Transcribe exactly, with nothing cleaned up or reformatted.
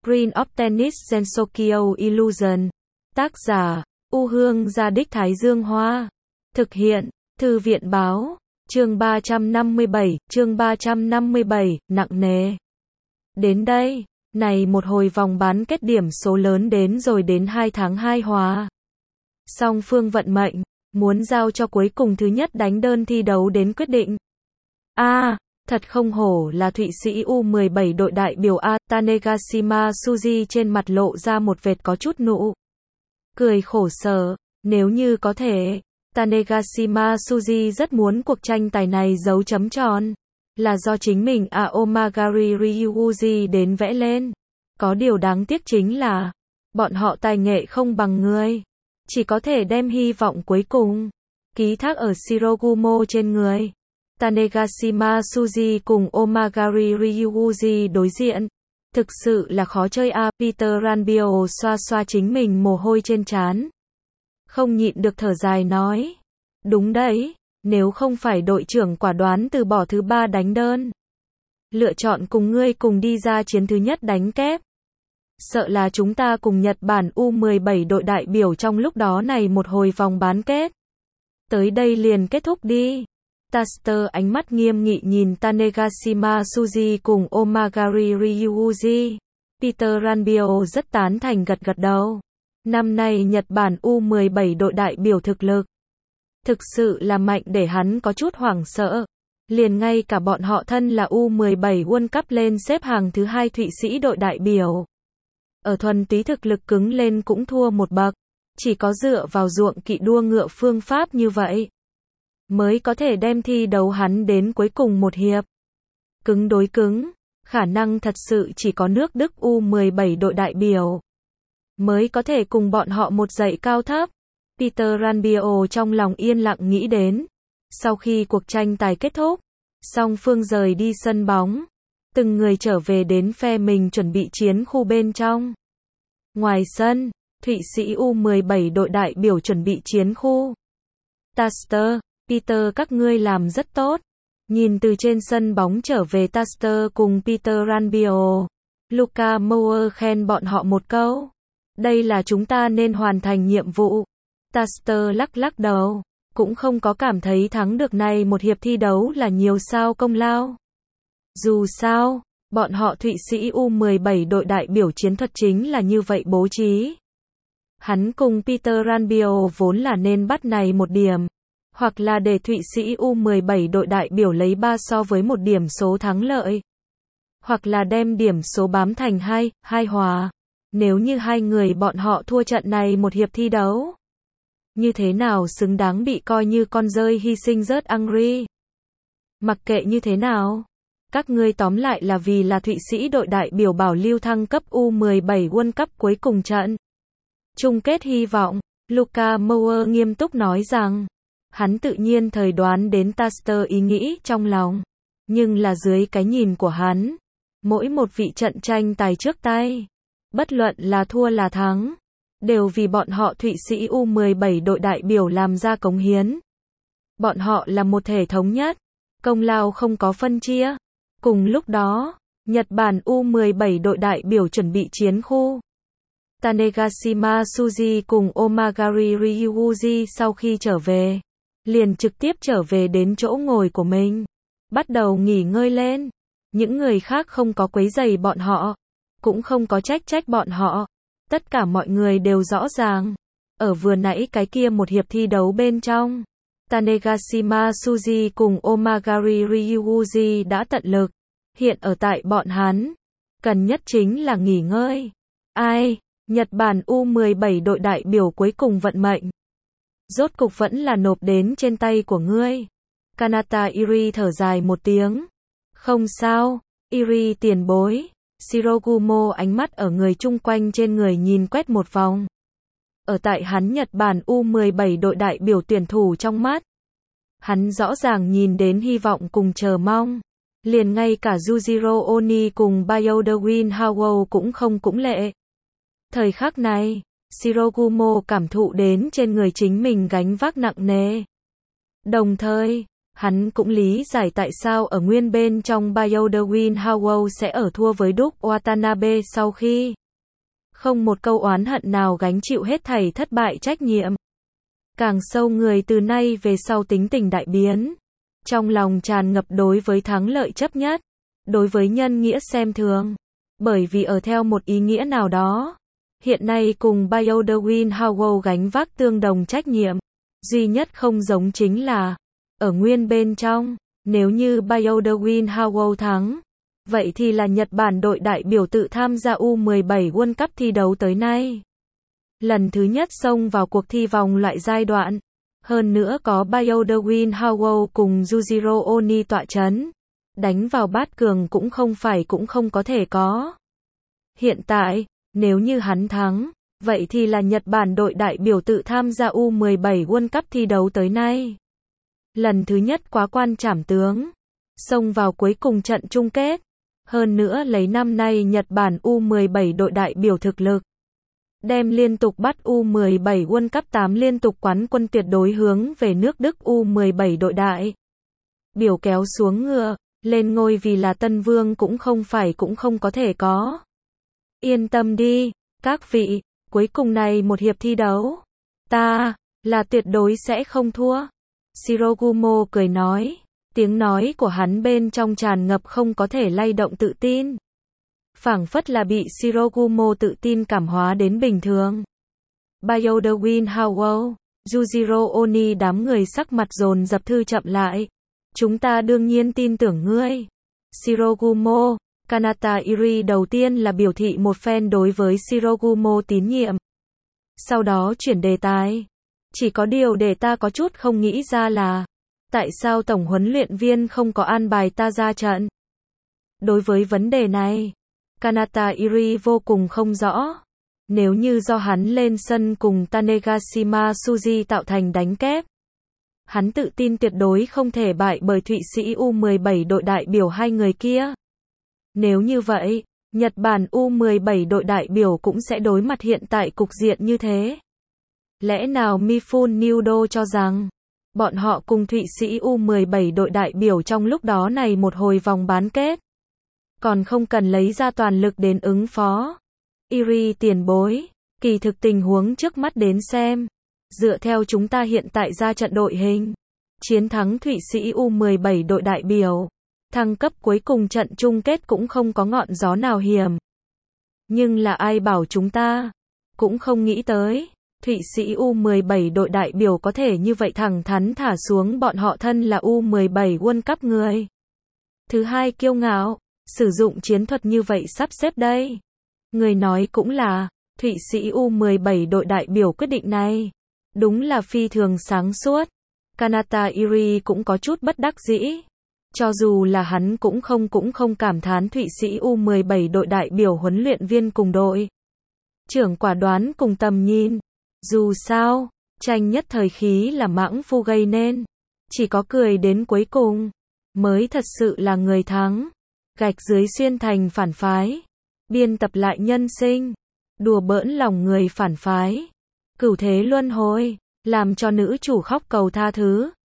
Green of Tennis Gensokyo Illusion. Tác giả, U Hương Gia Đích Thái Dương Hoa. Thực hiện, Thư viện Báo. Chương ba trăm năm mươi bảy, chương ba trăm năm mươi bảy, nặng nề. Đến đây, này một hồi vòng bán kết điểm số lớn đến rồi đến hai tháng hai hòa. Song phương vận mệnh, muốn giao cho cuối cùng thứ nhất đánh đơn thi đấu đến quyết định. A, à, thật không hổ là Thụy Sĩ U mười bảy đội đại biểu A, Tanegashima Tsuji trên mặt lộ ra một vệt có chút nụ cười khổ sở, nếu như có thể, Tanegashima Tsuji rất muốn cuộc tranh tài này dấu chấm tròn, là do chính mình Aomagari Ryuji đến vẽ lên. Có điều đáng tiếc chính là, bọn họ tài nghệ không bằng người, chỉ có thể đem hy vọng cuối cùng ký thác ở Shirogumo trên người. Tanegashima Tsuji cùng Omagari Ryuji đối diện, thực sự là khó chơi a. Peter Ranbio xoa xoa chính mình mồ hôi trên trán, không nhịn được thở dài nói, đúng đấy, nếu không phải đội trưởng quả đoán từ bỏ thứ ba đánh đơn, lựa chọn cùng ngươi cùng đi ra chiến thứ nhất đánh kép, sợ là chúng ta cùng Nhật Bản U mười bảy đội đại biểu trong lúc đó này một hồi vòng bán kết, tới đây liền kết thúc đi. Taster ánh mắt nghiêm nghị nhìn Tanegashima Tsuji cùng Omagari Ryuji. Peter Ranbio rất tán thành gật gật đầu. Năm nay Nhật Bản U mười bảy đội đại biểu thực lực thực sự là mạnh để hắn có chút hoảng sợ. Liền ngay cả bọn họ thân là U mười bảy World Cup lên xếp hàng thứ hai Thụy Sĩ đội đại biểu, ở thuần túy thực lực cứng lên cũng thua một bậc. Chỉ có dựa vào ruộng kỵ đua ngựa phương pháp như vậy, mới có thể đem thi đấu hắn đến cuối cùng một hiệp. Cứng đối cứng, khả năng thật sự chỉ có nước Đức U mười bảy đội đại biểu mới có thể cùng bọn họ một dãy cao thấp. Peter Ranbio trong lòng yên lặng nghĩ đến. Sau khi cuộc tranh tài kết thúc, song phương rời đi sân bóng, từng người trở về đến phe mình chuẩn bị chiến khu bên trong. Ngoài sân, Thụy Sĩ U mười bảy đội đại biểu chuẩn bị chiến khu. Taster, Peter các ngươi làm rất tốt. Nhìn từ trên sân bóng trở về Taster cùng Peter Ranbio, Luca Mower khen bọn họ một câu. Đây là chúng ta nên hoàn thành nhiệm vụ. Taster lắc lắc đầu, cũng không có cảm thấy thắng được này một hiệp thi đấu là nhiều sao công lao. Dù sao, bọn họ Thụy Sĩ U mười bảy đội đại biểu chiến thuật chính là như vậy bố trí. Hắn cùng Peter Ranbio vốn là nên bắt này một điểm, hoặc là để Thụy Sĩ U mười bảy đội đại biểu lấy ba so với một điểm số thắng lợi, hoặc là đem điểm số bám thành hai, hai hòa. Nếu như hai người bọn họ thua trận này một hiệp thi đấu, như thế nào xứng đáng bị coi như con rơi hy sinh rớt Angry. Mặc kệ như thế nào, các ngươi tóm lại là vì là Thụy Sĩ đội đại biểu bảo lưu thăng cấp U mười bảy World Cup cuối cùng trận chung kết hy vọng. Luca Mower nghiêm túc nói rằng, hắn tự nhiên thời đoán đến Taster ý nghĩ trong lòng, nhưng là dưới cái nhìn của hắn, mỗi một vị trận tranh tài trước tay, bất luận là thua là thắng, đều vì bọn họ Thụy Sĩ U mười bảy đội đại biểu làm ra cống hiến. Bọn họ là một thể thống nhất, công lao không có phân chia. Cùng lúc đó, Nhật Bản U mười bảy đội đại biểu chuẩn bị chiến khu. Tanegashima Tsuji cùng Omagari Ryuji sau khi trở về, liền trực tiếp trở về đến chỗ ngồi của mình, bắt đầu nghỉ ngơi lên. Những người khác không có quấy rầy bọn họ, cũng không có trách trách bọn họ. Tất cả mọi người đều rõ ràng, ở vừa nãy cái kia một hiệp thi đấu bên trong, Tanegashima Tsuji cùng Omagari Ryuji đã tận lực. Hiện ở tại bọn hắn, cần nhất chính là nghỉ ngơi. Ai, Nhật Bản U mười bảy đội đại biểu cuối cùng vận mệnh, rốt cục vẫn là nộp đến trên tay của ngươi. Kanata Iri thở dài một tiếng. Không sao, Iri tiền bối. Shirogumo ánh mắt ở người chung quanh trên người nhìn quét một vòng. Ở tại hắn Nhật Bản U mười bảy đội đại biểu tuyển thủ trong mắt, hắn rõ ràng nhìn đến hy vọng cùng chờ mong. Liền ngay cả Yujiro Oni cùng Bayodawin Howell cũng không cũng lệ. Thời khắc này, Shirogumo cảm thụ đến trên người chính mình gánh vác nặng nề. Đồng thời, Hắn cũng lý giải tại sao ở nguyên bên trong bio The Win Howell sẽ ở thua với Duke Watanabe sau khi không một câu oán hận nào gánh chịu hết thảy thất bại trách nhiệm. Càng sâu người từ nay về sau tính tình đại biến. Trong lòng tràn ngập đối với thắng lợi chấp nhất, đối với nhân nghĩa xem thường. Bởi vì ở theo một ý nghĩa nào đó, hiện nay cùng bio The Win Howell gánh vác tương đồng trách nhiệm. Duy nhất không giống chính là, ở nguyên bên trong, nếu như bio The Win Howell thắng, vậy thì là Nhật Bản đội đại biểu tự tham gia U mười bảy World Cup thi đấu tới nay. Lần thứ nhất xông vào cuộc thi vòng loại giai đoạn. Hơn nữa có bio The Win Howell cùng Yujiro Oni tọa chấn. Đánh vào bát cường cũng không phải cũng không có thể có. Hiện tại, nếu như hắn thắng, vậy thì là Nhật Bản đội đại biểu tự tham gia U mười bảy World Cup thi đấu tới nay. Lần thứ nhất quá quan trảm tướng. Xông vào cuối cùng trận chung kết. Hơn nữa lấy năm nay Nhật Bản U mười bảy đội đại biểu thực lực. Đem liên tục bắt U mười bảy World Cup tám liên tục quán quân tuyệt đối hướng về nước Đức U mười bảy đội đại biểu kéo xuống ngựa, lên ngôi vì là Tân Vương cũng không phải cũng không có thể có. Yên tâm đi, các vị, cuối cùng này một hiệp thi đấu, ta, là tuyệt đối sẽ không thua. Shirogumo cười nói, tiếng nói của hắn bên trong tràn ngập không có thể lay động tự tin. Phảng phất là bị Shirogumo tự tin cảm hóa đến bình thường. Bio The Win Howell, Yujiro Oni đám người sắc mặt dồn dập thư chậm lại. Chúng ta đương nhiên tin tưởng ngươi. Shirogumo, Kanata Iri đầu tiên là biểu thị một phen đối với Shirogumo tín nhiệm. Sau đó chuyển đề tài. Chỉ có điều để ta có chút không nghĩ ra là, tại sao tổng huấn luyện viên không có an bài ta ra trận? Đối với vấn đề này, Kanata Iri vô cùng không rõ. Nếu như do hắn lên sân cùng Tanegashima Tsuji tạo thành đánh kép, hắn tự tin tuyệt đối không thể bại bởi Thụy Sĩ U mười bảy đội đại biểu hai người kia. Nếu như vậy, Nhật Bản U mười bảy đội đại biểu cũng sẽ đối mặt hiện tại cục diện như thế. Lẽ nào Mifune Nudo cho rằng, bọn họ cùng Thụy Sĩ U mười bảy đội đại biểu trong lúc đó này một hồi vòng bán kết, còn không cần lấy ra toàn lực đến ứng phó. Iri tiền bối, kỳ thực tình huống trước mắt đến xem, dựa theo chúng ta hiện tại ra trận đội hình, chiến thắng Thụy Sĩ U mười bảy đội đại biểu, thăng cấp cuối cùng trận chung kết cũng không có ngọn gió nào hiểm. Nhưng là ai bảo chúng ta cũng không nghĩ tới, Thụy Sĩ U mười bảy đội đại biểu có thể như vậy thẳng thắn thả xuống bọn họ thân là U mười bảy World Cup người. Thứ hai kiêu ngạo, sử dụng chiến thuật như vậy sắp xếp đây. Người nói cũng là, Thụy Sĩ U mười bảy đội đại biểu quyết định này, đúng là phi thường sáng suốt. Kanata Iri cũng có chút bất đắc dĩ. Cho dù là hắn cũng không cũng không cảm thán Thụy Sĩ U mười bảy đội đại biểu huấn luyện viên cùng đội trưởng quả đoán cùng tầm nhìn. Dù sao, tranh nhất thời khí là mãng phu gây nên. Chỉ có cười đến cuối cùng, mới thật sự là người thắng. Gạch dưới xuyên thành phản phái. Biên tập lại nhân sinh. Đùa bỡn lòng người phản phái. Cửu thế luân hồi, làm cho nữ chủ khóc cầu tha thứ.